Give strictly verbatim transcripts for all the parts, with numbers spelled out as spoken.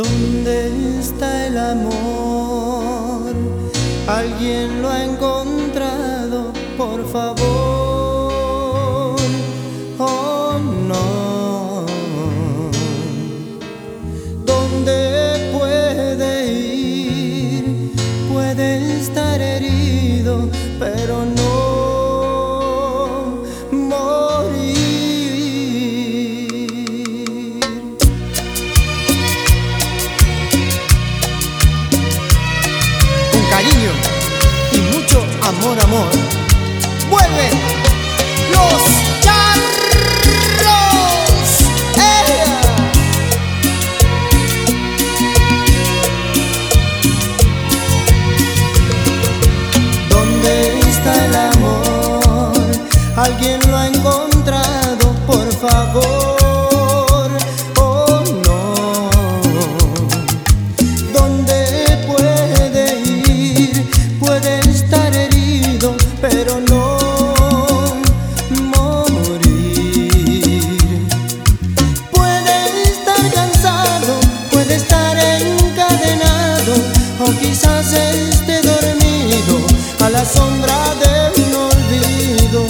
¿Dónde está el amor? ¿Alguien lo ha encontrado? Por favor. Oh no. ¿Dónde puede ir? Puede estar herido, pero no morir. Con cariño y mucho amor, amor, vuelven los charros. ¡Eh! ¿Dónde está el amor? ¿Alguien lo ha encontrado? Por favor. Oh no. ¿Dónde puede ir? Puede estar herido, pero no morir. Puede estar cansado, puede estar encadenado, o quizás esté dormido a la sombra de un olvido.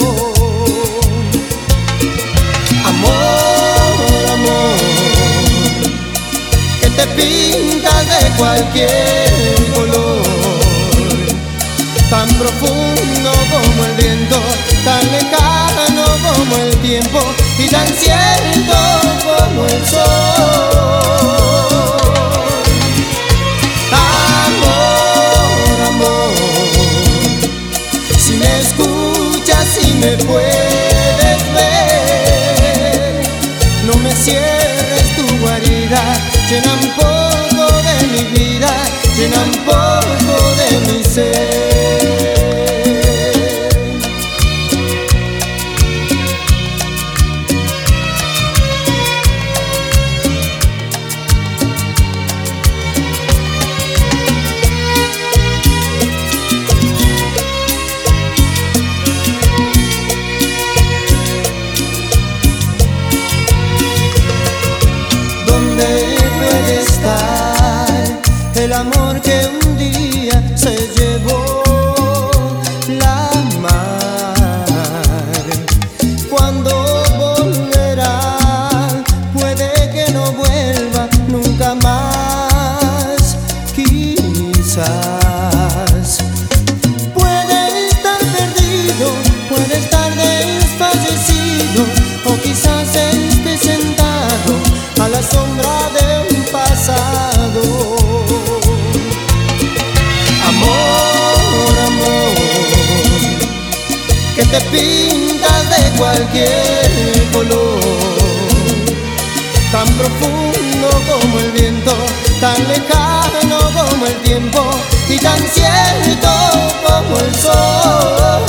Amor, amor, que te pintas de cualquier color, tan profundo como el viento, tan lejano como el tiempo y tan cierto como el sol. Amor, amor, si me escuchas, si me puedes ver, no me cierres tu guarida, llena un poco de mi vida, llena un poco de mi ser. El amor que un día se llevó la mar, ¿cuándo volverá? Puede que no vuelva nunca más, quizás. Puede estar perdido, puede estar desfallecido, o quizás esté sentado a la sombra de un pasado. Amor, amor, que te pintas de cualquier color, tan profundo como el viento, tan lejano como el tiempo y tan cierto como el sol.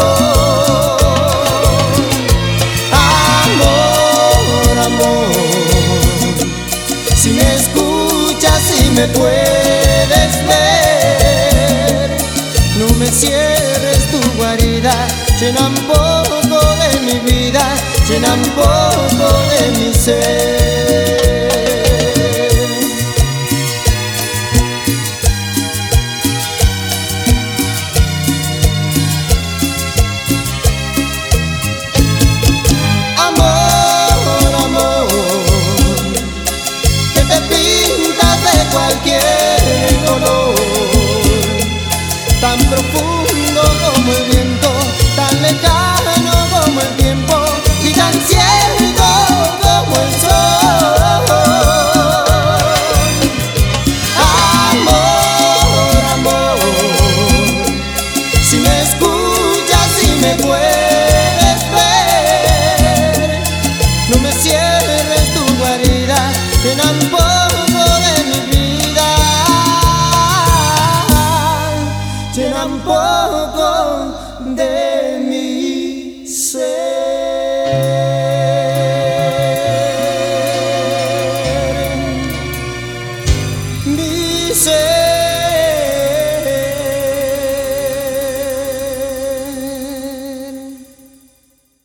Amor, amor, si me escuchas, si me puedes ver, no me cierres tu guarida, llena un poco de mi vida, llena un poco de mi ser. Amor, amor, que te pintas de cualquier color, tan profundo como el viento, tan lejano como el tiempo y tan cierto como el sol. Amor, amor, si me escuchas, si me puedes ver, no me cierres tu guarida, llena un poco